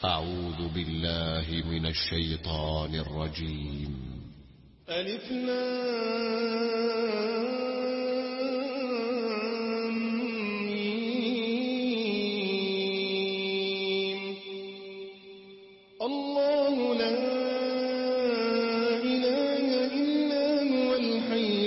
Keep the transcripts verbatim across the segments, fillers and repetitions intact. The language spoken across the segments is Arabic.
أعوذ بالله من الشيطان الرجيم. ألف لام ميم. الله لا إله إلا هو الحي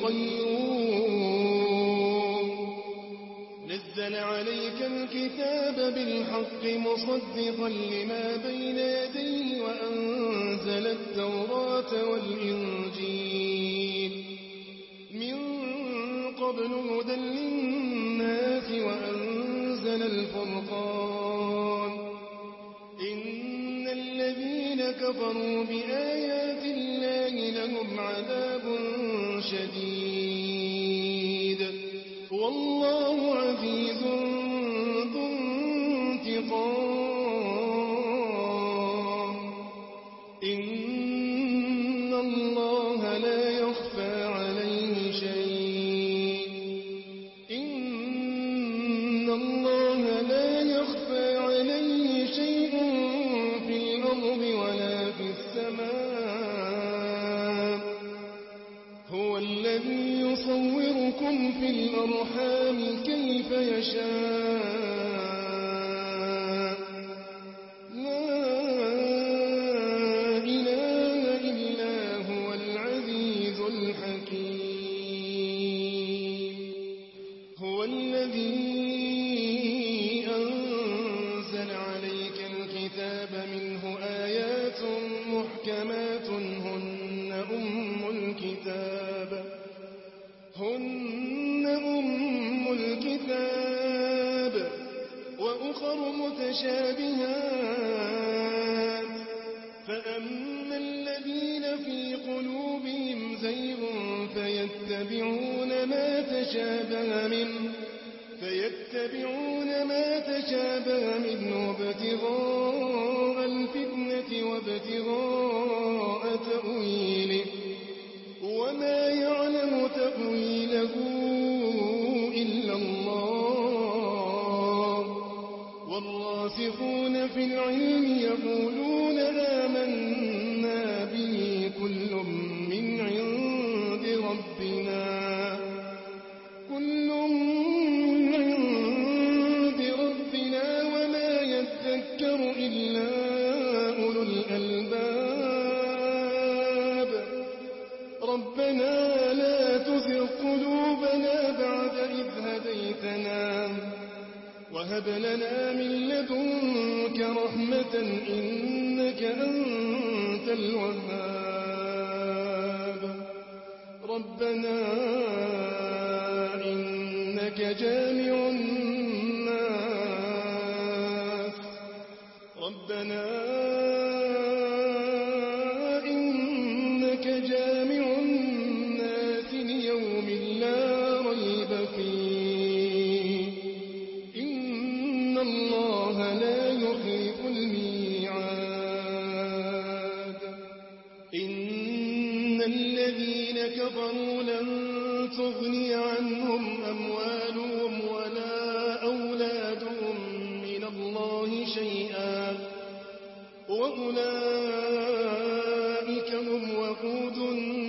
القيوم نزل عليك الكتاب بالحق مصدقا لما بين يديه وأنزل التوراة والإنجيل من قبل هدى للناس وأنزل الفرقان إن الذين كفروا بآيات الله لهم عذاب شديد والله عزيز ذو انتقام إن الله لا يخفى عليه شيء إن الله لا يخفى عليه شيء في الأرض ولا في السماء هو الذي يصوركم في الأرحام كيف يشاء لا إله إلا هو العزيز الحكيم هو الذي أنزل عليك الكتاب منه آيات محكمات هن أم الكتاب هن أم الكتاب وأخر متشابهات فأما الذين في قلوبهم زيغ فيتبعون ما تشابه منه فيتبعون ما تشابه منه ابتغاء الفتنة وابتغاء تأويله وما يعلم تأويله إلا الله والراسخون في العلم يقولون آمنا به كل من عند ربنا كل من عند ربنا وما يذكر إلا أولو الألباب ربنا لا تزغ قلوبنا بعد إذ هديتنا وهب لنا من لدنك رحمة إنك أنت الوهاب ربنا إنك جامع الناس ربنا إنك جامع الناس ليوم لا ريب فيه إن الله لا يخلف الميعاد إن الذين كفروا لن تغني عنهم أموالهم ولا أولادهم من الله شيئا وأولئك هم وقود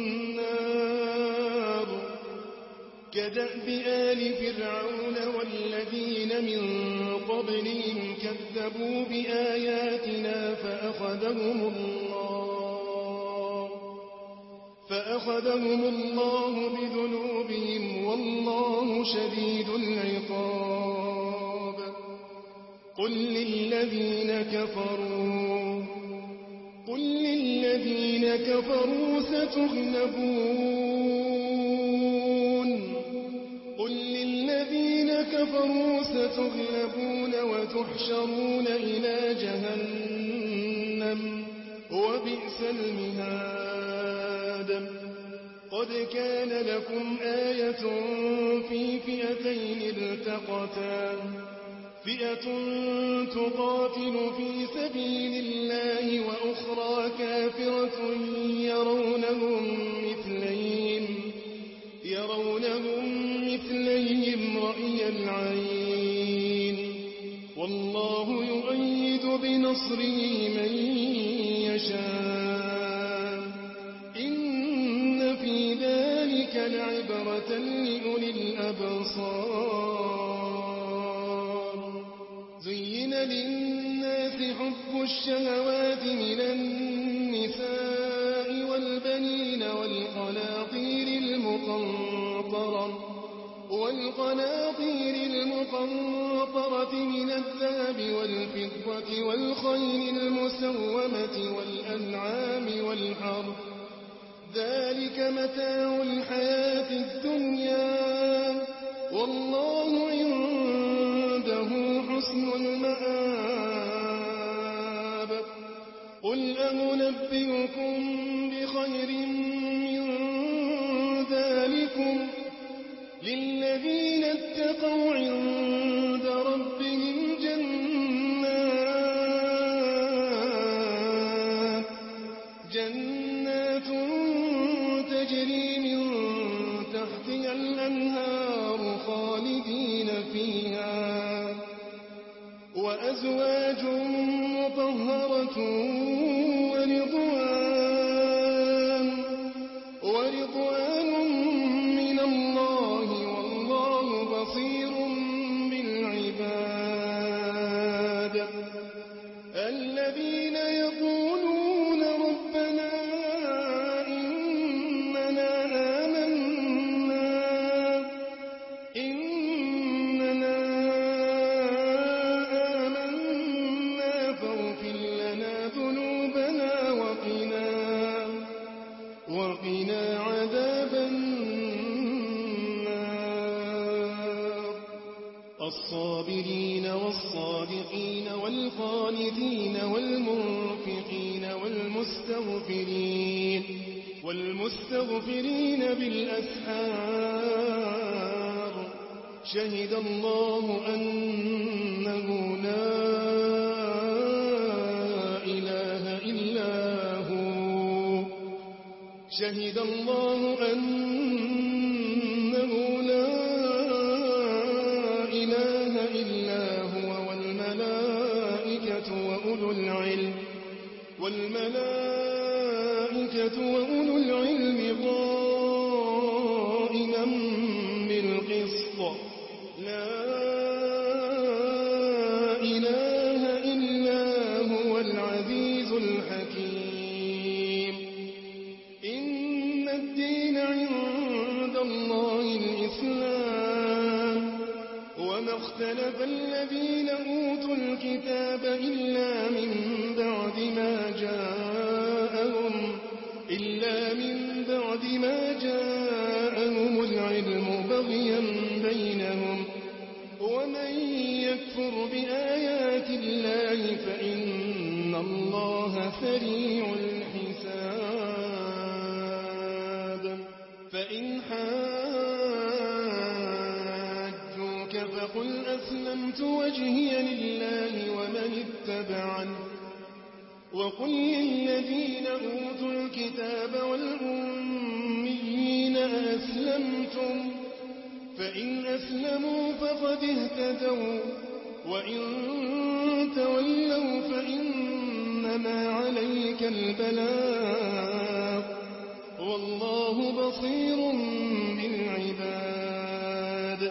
النار كدأب آل فرعون والذين من قبلهم كذبوا بآياتنا فأخذهم الله فأخذهم الله بذنوبهم والله شديد العقاب قل للذين كفروا قل للذين كفروا ستغلبون قل للذين كفروا ستغلبون وتحشرون إلى جهنم وبئس المهاد قد كان لكم آية في فئتين التقتا فئة تقاتل في سبيل الله وأخرى كافرة يرونهم مثليهم يرونهم مثليهم رأي العين والله يؤيد بنصره نصره من يشاء إن في ذلك لعبرة لأولي الأبصار زين للناس حب الشهوات من النساء والبنين والقناطير المقنطرة والقناطير المقنطرة من الذهب والفضة والخيل المسومة والأنعام والحرث ذلك متاع الحياة الدنيا والله عنده حسن المآب قل أنبئكم بخير من ذلكم للذين اتقوا عند ربهم جنات جنات تجري من تحتها الأنهار خالدين فيها وأزواج مطهرة ورضوان ورضوان من الله والله بصير بالعباد الذين يقولون ربنا إننا آمنا إننا آمنا فاغفر لنا ذنوبنا وقنا وقنا عذاب النار الصابرين والصادقين والقانتين والمنفقين والمستغفرين والمستغفرين بالأسحار شهد الله أنه لا إله إلا هو شهد الله أنه لا إله إلا هو والملائكة وأولو العلم والملائكة وأولو العلم قائما بالقسط لا إله إلا هو العزيز الحكيم إن الدين عند الله الإسلام وما اختلف الذين أوتوا الكتاب إلا من بعد ما جاءهم إلا من بعد ما جاءهم العلم بغيا بينهم ومن يكفر بآيات الله فإن الله سريع الحساب فإن حاجوك فقل أسلمت وجهي لله ومن اتبعني وقل للذين أوتوا الكتاب والأميين أسلمتم فإن أسلموا فقد اهتدوا وإن تولوا فإنما عليك البلاغ والله بصير بالعباد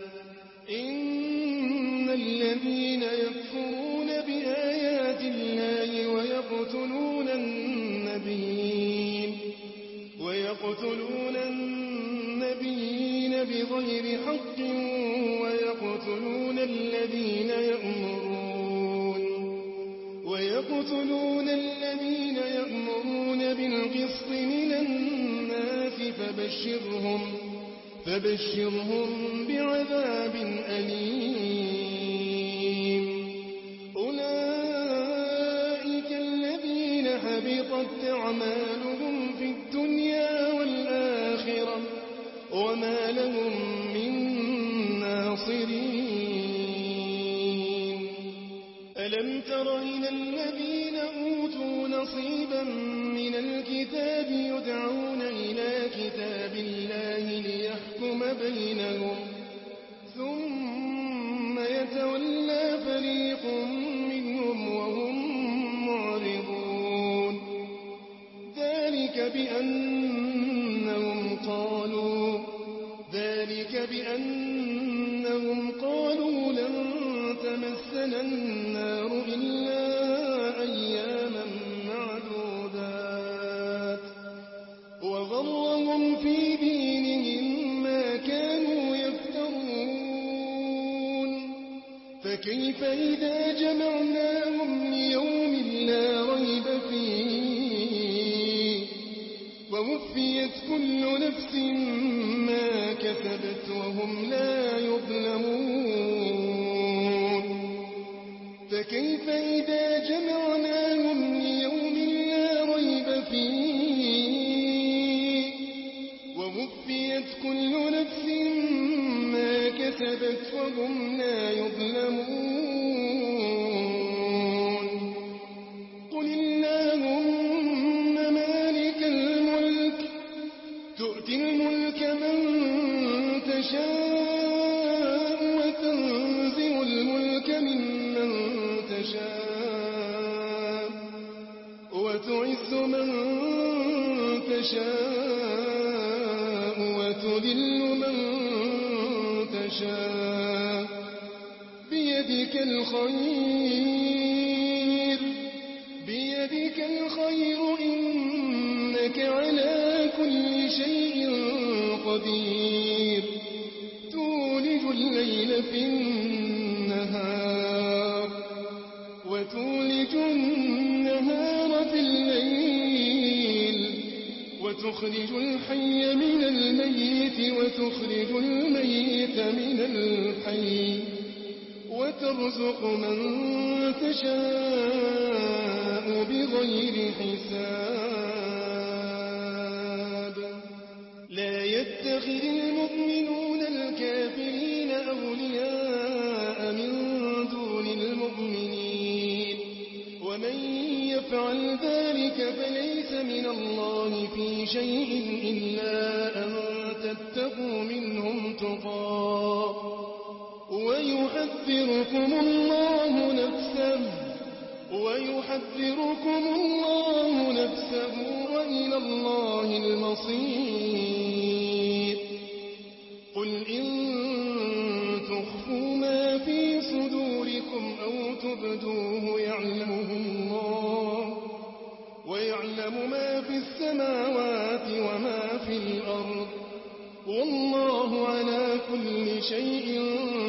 إن الذين يكفرون بآيات الله ويقتلون النبيين ويقتلون النبيين بغير حق ويقتلون الذين يأمرون ويقتلون الذين يأمرون بالقسط من الناس فبشرهم فبشرهم بعذاب أليم أولئك الذين حبطت أعمالهم في الدنيا والآخرة وما لهم من ناصرين ألم تر إلى الذين أوتوا نصيبا من الكتاب يدعون إلى كتاب الله ليحكم بينهم ثم يتولى فريق منهم وهم بأنهم قالوا ذلك بأنهم قالوا لن تمسنا النار إلا أياما معدودات وغرهم في دينهم ما كانوا يفترون فكيف إذا جمعناهم ليوم لا ريب فيه ووفيت كل نفس ما كسبت وهم لا يظلمون فكيف إذا جمعناهم ليوم لا ريب فيه ووفيت كل نفس ما كسبت وهم لا يظلمون قل اللهم مالك الملك تؤتي الملك من تشاء وتنزع الملك ممن تشاء وتعز من تشاء وتذل من تشاء بيدك الخير بيدك الخير إنك على كل شيء قدير تولج الليل في النهار وتولج النهار في الليل وتخرج الحي من الميت وتخرج الميت من الحي وترزق من تشاء بغير حساب لا يتخذ المؤمنون الكافرين أولياء من دون المؤمنين ومن يفعل ذلك فليس من الله في شيء إلا أن تتقوا منهم تقاه ويحذركم الله نفسه ويحذركم الله نفسه وإلى الله المصير قل إن تخفوا ما في صدوركم أو تبدوه يعلمه الله ويعلم ما في السماوات وما في الأرض والله على كل شيء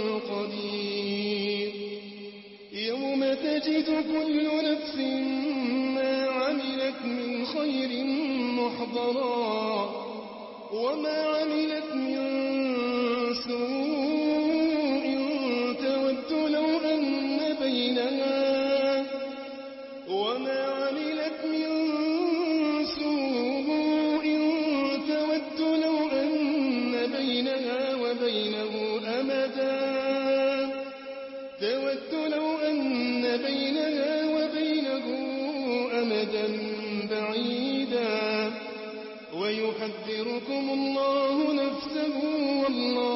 قدير يوم تجد كل نفس ما عملت من خير محضرا وما عملت من سوء تود لو أن بينها وما عملت من سوء تود لو أن بينها وبينه أمدا تود لو أن بينها وبينه أمدا بعيدا ويحذركم الله نفسه والله